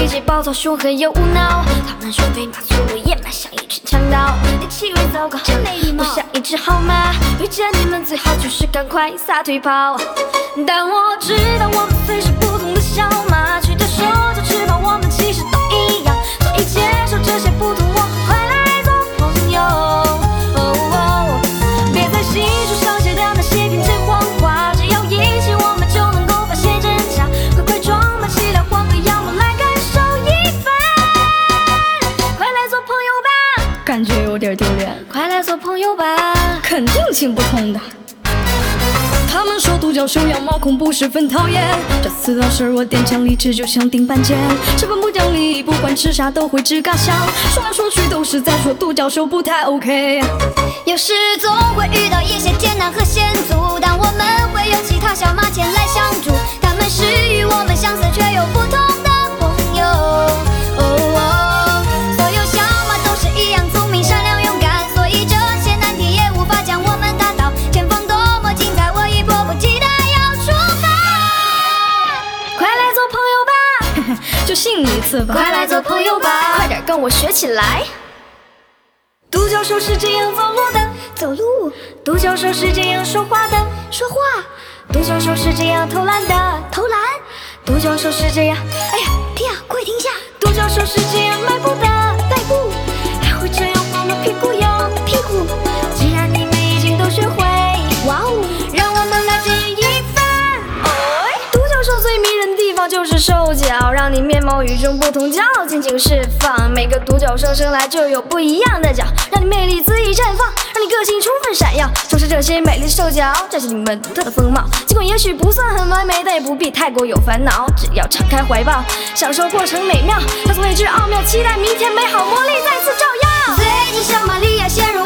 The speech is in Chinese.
己暴躁凶狠又无脑，他们说飞马粗鲁野蛮像一群强盗，你气味糟糕，真没礼貌，不像一只好马。遇见你们最好就是赶快撒腿跑。但我知道我们虽是不同的小马，曲着手就翅膀，我们其实都一样，所以接受这些不同，我们快来做朋友。别在信书上写的那些编织谎话，只要一起我们就能够发现真相。快快装满气量，换个样貌来感受一番。快来做朋友吧， 感觉有点丢脸。 快来做朋友吧， 肯定行不通的。他们说独角兽样貌恐怖十分讨厌，这4到12我踮脚立志就像钉板剑，十分不讲理，不管吃啥都会吱嘎响，说来说去都是在说独角兽不太 OK。 有时总会遇到一些艰难和险阻，但我们会有其他小马前来相助，他们是与我们相似却又不同的朋友。所有小马都是一样聪明善良勇敢，所以这些难题也无法将我们打倒，前方多么精彩，我已迫不及待要出发。 快来做朋友吧， 就信你一次吧。 快来做朋友吧，快点跟我学起来。独角兽是这样走路的， 走路； 独角兽是这样说话的， 说话； 独角兽是这样投篮的， 投篮； 独角兽是这样， 哎呀，天啊，快停下！ 独角兽是这样迈步的， 迈步； 还会这样晃了屁股摇屁股。 既然你们已经都学会， 哇哦， 让我们来记一番。独角兽最迷人的地方就是兽脚，让你面貌与众不同，骄傲尽情释放。每个独角兽生来就有不一样的角，让你魅力恣意绽放，让你个性充分闪耀。正是这些美丽的兽脚，展现你们独特的风貌。尽管也许不算很完美，但也不必太过有烦恼。只要敞开怀抱，享受过程美妙，探索未知奥妙，期待明天美好魔力再次照耀。 最近小玛利亚陷入